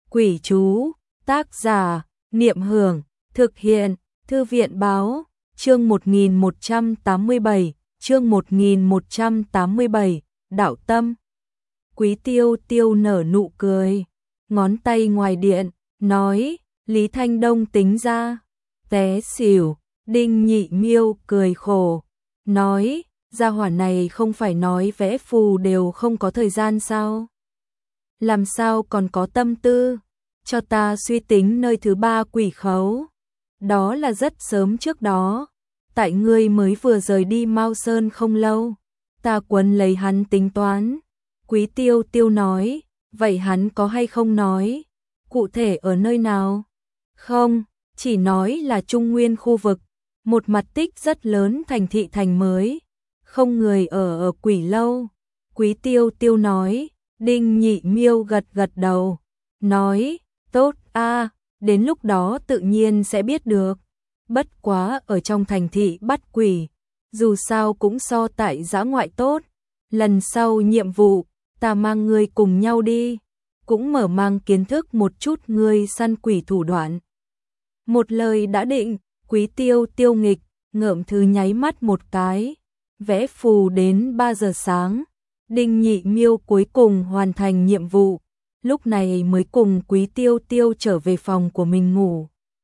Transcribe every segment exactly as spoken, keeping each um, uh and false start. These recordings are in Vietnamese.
Quỷ chú, tác giả, Niệm Hưởng, thực hiện, Thư viện báo, chương một nghìn một trăm tám mươi bảy, chương một nghìn một trăm tám mươi bảy, đạo tâm. Quý Tiêu Tiêu nở nụ cười, ngón tay ngoài điện, nói, Lý Thanh Đông tính ra, té xỉu, Đinh Nhị Miêu cười khổ, nói, gia hỏa này không phải nói vẽ phù đều không có thời gian sao? Làm sao còn có tâm tư, cho ta suy tính nơi thứ ba quỷ khấu. Đó là rất sớm trước đó, tại ngươi mới vừa rời đi Mao Sơn không lâu, ta quấn lấy hắn tính toán. Quý Tiêu Tiêu nói, vậy hắn có hay không nói, cụ thể ở nơi nào? Không, chỉ nói là Trung Nguyên khu vực, một mặt tích rất lớn thành thị thành mới, không người ở ở quỷ lâu. Quý Tiêu Tiêu nói, Đinh Nhị Miêu gật gật đầu, nói, tốt a, đến lúc đó tự nhiên sẽ biết được. Bất quá ở trong thành thị bắt quỷ, dù sao cũng so tại dã ngoại tốt. Lần sau nhiệm vụ, ta mang ngươi cùng nhau đi, cũng mở mang kiến thức một chút ngươi săn quỷ thủ đoạn. Một lời đã định, Quý Tiêu Tiêu nghịch, ngợm thư nháy mắt một cái, vẽ phù đến ba giờ sáng. Đinh Nhị Miêu cuối cùng hoàn thành nhiệm vụ, lúc này mới cùng Quý Tiêu Tiêu trở về phòng của mình ngủ.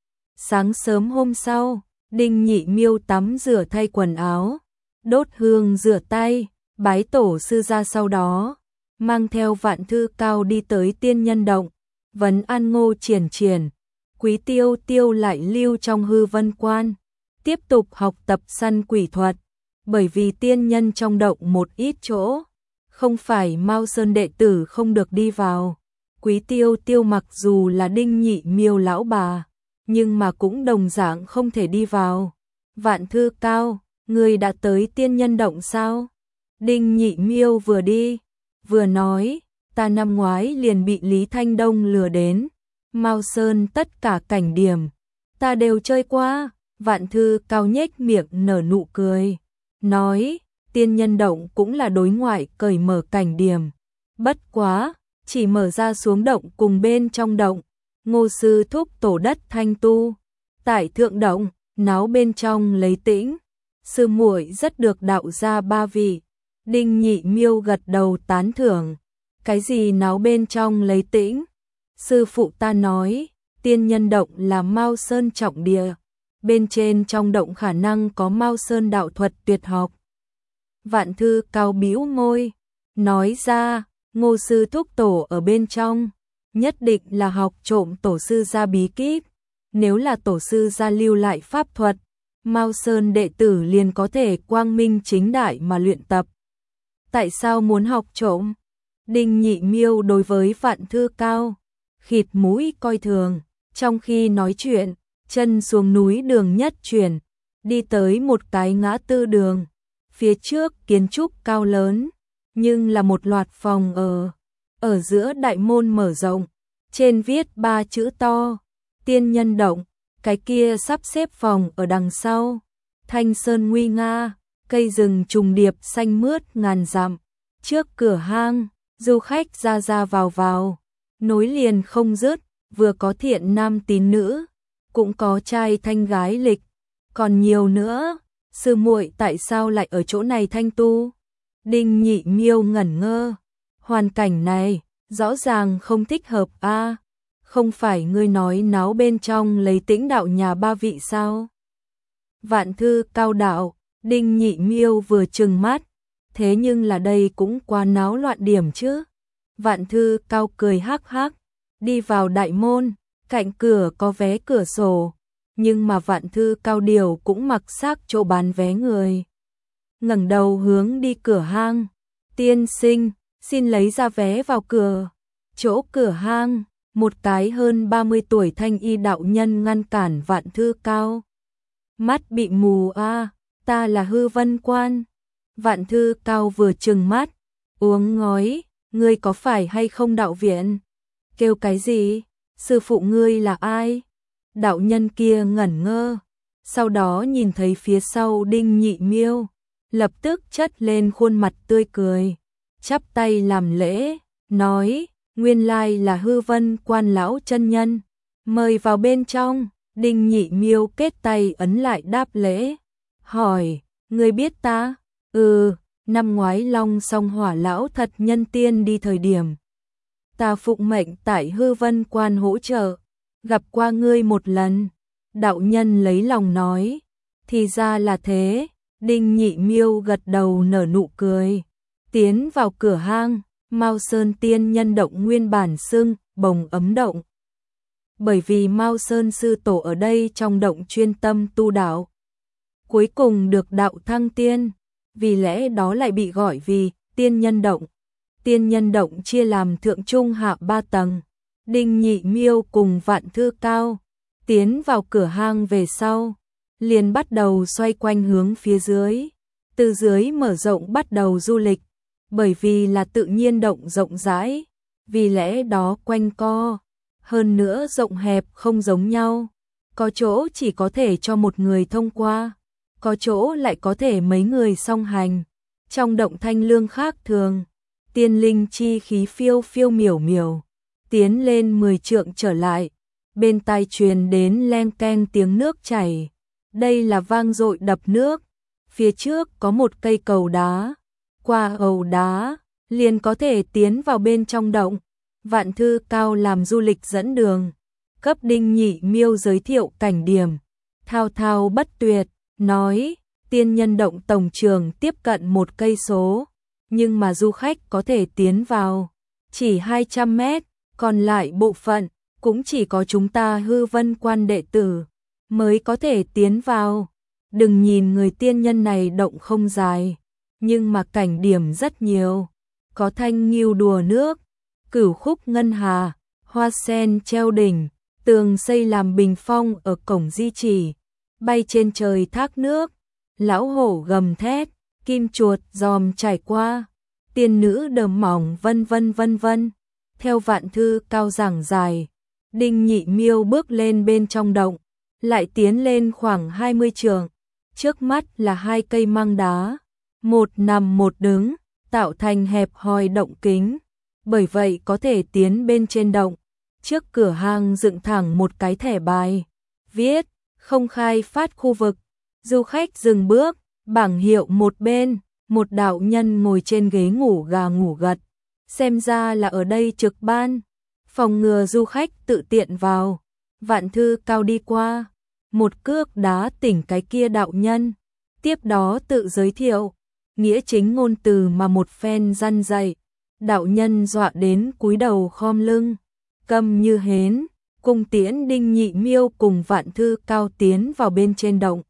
Sáng sớm hôm sau, Đinh Nhị Miêu tắm rửa thay quần áo, đốt hương rửa tay, bái tổ sư ra, sau đó mang theo Vạn Thư Cao đi tới Tiên Nhân Động, vấn an Ngô Triển Triển. Quý Tiêu Tiêu lại lưu trong Hư Vân Quan, tiếp tục học tập săn quỷ thuật, bởi vì tiên nhân trong động một ít chỗ, không phải Mao Sơn đệ tử không được đi vào. Quý Tiêu Tiêu mặc dù là Đinh Nhị Miêu lão bà, nhưng mà cũng đồng dạng không thể đi vào. Vạn Thư Cao, ngươi đã tới Tiên Nhân Động sao? Đinh Nhị Miêu vừa đi, vừa nói, ta năm ngoái liền bị Lý Thanh Đông lừa đến. Mao Sơn tất cả cảnh điểm, ta đều chơi qua. Vạn Thư Cao nhếch miệng nở nụ cười, nói, Tiên Nhân Động cũng là đối ngoại cởi mở cảnh điểm. Bất quá, chỉ mở ra xuống động cùng bên trong động. Ngô sư thúc tổ đất thanh tu, tại thượng động, náo bên trong lấy tĩnh. Sư muội rất được đạo gia ba vị. Đinh Nhị Miêu gật đầu tán thưởng. Cái gì náo bên trong lấy tĩnh? Sư phụ ta nói, Tiên Nhân Động là Mao Sơn trọng địa, bên trên trong động khả năng có Mao Sơn đạo thuật tuyệt học. Vạn Thư Cao bĩu môi, nói ra, Ngô sư thúc tổ ở bên trong, nhất định là học trộm tổ sư gia bí kíp. Nếu là tổ sư gia lưu lại pháp thuật, Mao Sơn đệ tử liền có thể quang minh chính đại mà luyện tập. Tại sao muốn học trộm? Đinh Nhị Miêu đối với Vạn Thư Cao khịt mũi coi thường, trong khi nói chuyện, chân xuống núi đường nhất chuyển, đi tới một cái ngã tư đường. Phía trước kiến trúc cao lớn, nhưng là một loạt phòng ở. Ở giữa đại môn mở rộng, trên viết ba chữ to, Tiên Nhân Động. Cái kia sắp xếp phòng ở đằng sau, thanh sơn nguy nga, cây rừng trùng điệp xanh mướt ngàn dặm. Trước cửa hang, du khách ra ra vào vào, nối liền không dứt, vừa có thiện nam tín nữ, cũng có trai thanh gái lịch, còn nhiều nữa. Sư muội tại sao lại ở chỗ này thanh tu? Đinh Nhị Miêu ngẩn ngơ, hoàn cảnh này rõ ràng không thích hợp a. Không phải ngươi nói náo bên trong lấy tĩnh đạo nhà ba vị sao? Vạn Thư Cao đạo, Đinh Nhị Miêu vừa trừng mắt, thế nhưng là đây cũng quá náo loạn điểm chứ. Vạn Thư Cao cười hắc hắc, đi vào đại môn, cạnh cửa có vé cửa sổ, nhưng mà Vạn Thư Cao điều cũng mặc xác chỗ bán vé người. Ngẩng đầu hướng đi cửa hang, tiên sinh, xin lấy ra vé vào cửa. Chỗ cửa hang, một cái hơn ba mươi tuổi thanh y đạo nhân ngăn cản Vạn Thư Cao. Mắt bị mù a, ta là Hư Vân Quan. Vạn Thư Cao vừa trừng mắt, uống ngói, ngươi có phải hay không đạo viện? Kêu cái gì? Sư phụ ngươi là ai? Đạo nhân kia ngẩn ngơ, sau đó nhìn thấy phía sau Đinh Nhị Miêu, lập tức chất lên khuôn mặt tươi cười, chắp tay làm lễ, nói, nguyên lai là Hư Vân Quan lão chân nhân, mời vào bên trong. Đinh Nhị Miêu kết tay ấn lại đáp lễ, hỏi, người biết ta? Ừ, năm ngoái Long Song Hỏa lão thật nhân tiên đi thời điểm ta phụng mệnh tại Hư Vân Quan hỗ trợ, gặp qua ngươi một lần. Đạo nhân lấy lòng nói, thì ra là thế. Đinh Nhị Miêu gật đầu nở nụ cười, tiến vào cửa hang. Mao Sơn Tiên Nhân Động nguyên bản xưng Bồng Ấm Động, bởi vì Mao Sơn sư tổ ở đây trong động chuyên tâm tu đạo, cuối cùng được đạo thăng tiên, vì lẽ đó lại bị gọi vì Tiên Nhân Động. Tiên Nhân Động chia làm thượng trung hạ ba tầng. Đinh Nhị Miêu cùng Vạn Thư Cao tiến vào cửa hang về sau, liền bắt đầu xoay quanh hướng phía dưới, từ dưới mở rộng bắt đầu du lịch. Bởi vì là tự nhiên động rộng rãi, vì lẽ đó quanh co, hơn nữa rộng hẹp không giống nhau, có chỗ chỉ có thể cho một người thông qua, có chỗ lại có thể mấy người song hành. Trong động thanh lương khác thường, tiên linh chi khí phiêu phiêu miểu miểu, tiến lên mười trượng trở lại, bên tai truyền đến len keng tiếng nước chảy, đây là vang dội đập nước. Phía trước có một cây cầu đá, qua cầu đá liền có thể tiến vào bên trong động. Vạn Thư Cao làm du lịch dẫn đường, cấp Đinh Nhị Miêu giới thiệu cảnh điểm, thao thao bất tuyệt, nói Tiên Nhân Động tổng trường tiếp cận một cây số, nhưng mà du khách có thể tiến vào chỉ hai trăm mét, còn lại bộ phận cũng chỉ có chúng ta Hư Vân Quan đệ tử mới có thể tiến vào. Đừng nhìn người tiên nhân này động không dài, nhưng mà cảnh điểm rất nhiều, có thanh nghiêu đùa nước, cửu khúc ngân hà, hoa sen treo đỉnh, tường xây làm bình phong ở cổng di chỉ, bay trên trời thác nước, lão hổ gầm thét, kim chuột giòm trải qua, tiên nữ đờm mỏng vân vân vân vân. Theo Vạn Thư Cao giảng dài, Đinh Nhị Miêu bước lên bên trong động, lại tiến lên khoảng hai mươi trượng. Trước mắt là hai cây măng đá, một nằm một đứng, tạo thành hẹp hòi động kính, bởi vậy có thể tiến bên trên động. Trước cửa hang dựng thẳng một cái thẻ bài, viết không khai phát khu vực, du khách dừng bước, bảng hiệu một bên, một đạo nhân ngồi trên ghế ngủ gà ngủ gật, xem ra là ở đây trực ban, phòng ngừa du khách tự tiện vào. Vạn Thư Cao đi qua, một cước đá tỉnh cái kia đạo nhân, tiếp đó tự giới thiệu, nghĩa chính ngôn từ mà một phen răn dạy, đạo nhân dọa đến cúi đầu khom lưng, câm như hến, cùng tiễn Đinh Nhị Miêu cùng Vạn Thư Cao tiến vào bên trên động.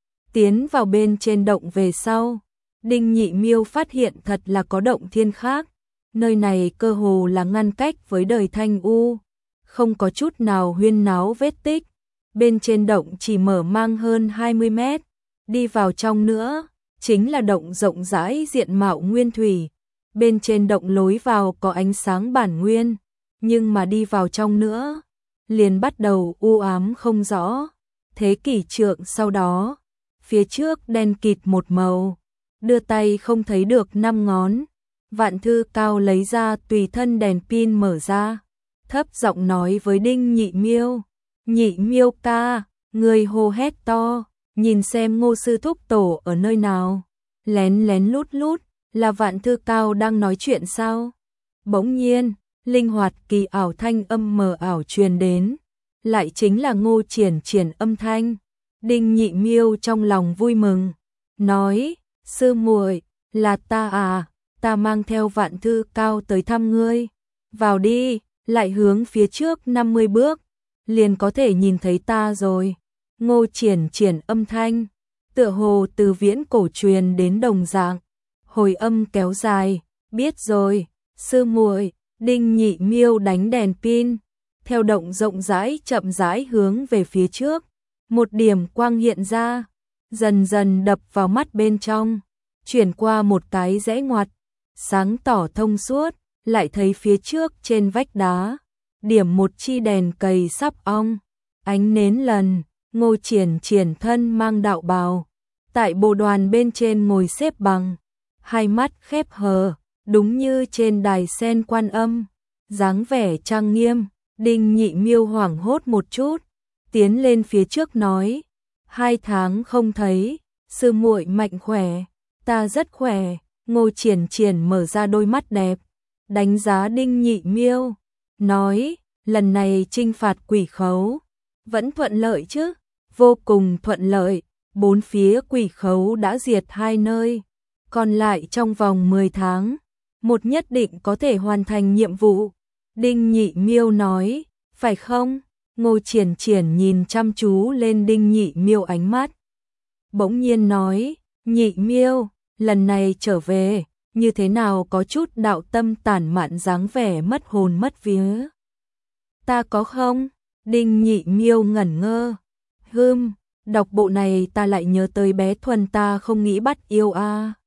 Tiến vào bên trên động về sau, Đinh Nhị Miêu phát hiện thật là có động thiên khác, nơi này cơ hồ là ngăn cách với đời thanh u, không có chút nào huyên náo vết tích. Bên trên động chỉ mở mang hơn hai mươi mét, đi vào trong nữa, chính là động rộng rãi diện mạo nguyên thủy. Bên trên động lối vào có ánh sáng bản nguyên, nhưng mà đi vào trong nữa, liền bắt đầu u ám không rõ. Thế kỷ trượng sau đó, phía trước đen kịt một màu, đưa tay không thấy được năm ngón. Vạn Thư Cao lấy ra tùy thân đèn pin mở ra, thấp giọng nói với Đinh Nhị Miêu, Nhị Miêu ca, người hô hét to, nhìn xem Ngô sư thúc tổ ở nơi nào. Lén lén lút lút, là Vạn Thư Cao đang nói chuyện sao? Bỗng nhiên, linh hoạt kỳ ảo thanh âm mờ ảo truyền đến, lại chính là Ngô Triển Triển âm thanh. Đinh Nhị Miêu trong lòng vui mừng, nói, sư muội, là ta à, ta mang theo Vạn Thư Cao tới thăm ngươi. Vào đi, lại hướng phía trước năm mươi bước, liền có thể nhìn thấy ta rồi. Ngô Triển Triển âm thanh, tựa hồ từ viễn cổ truyền đến đồng dạng, hồi âm kéo dài, biết rồi, sư muội. Đinh Nhị Miêu đánh đèn pin, theo động rộng rãi chậm rãi hướng về phía trước, một điểm quang hiện ra, dần dần đập vào mắt bên trong, chuyển qua một cái rẽ ngoặt, sáng tỏ thông suốt, lại thấy phía trước trên vách đá, điểm một chi đèn cầy sắp ong, ánh nến lần. Ngô Triển Triển thân mang đạo bào, tại bồ đoàn bên trên ngồi xếp bằng, hai mắt khép hờ, đúng như trên đài sen Quan Âm. dáng vẻ trang nghiêm. Đinh Nhị Miêu hoảng hốt một chút, tiến lên phía trước nói, hai tháng không thấy, sư muội mạnh khỏe, ta rất khỏe. Ngô Triển Triển mở ra đôi mắt đẹp, đánh giá Đinh Nhị Miêu, nói, lần này chinh phạt quỷ khấu, vẫn thuận lợi chứ? Vô cùng thuận lợi, bốn phía quỷ khấu đã diệt hai nơi, còn lại trong vòng mười tháng, một nhất định có thể hoàn thành nhiệm vụ. Đinh Nhị Miêu nói, phải không? Ngô Triển Triển nhìn chăm chú lên Đinh Nhị Miêu ánh mắt. Bỗng nhiên nói, Nhị Miêu, lần này trở về, như thế nào có chút đạo tâm tản mạn dáng vẻ mất hồn mất vía. Ta có không? Đinh Nhị Miêu ngẩn ngơ. Hừm, đọc bộ này ta lại nhớ tới bé Thuần ta không nghĩ bắt yêu a. À.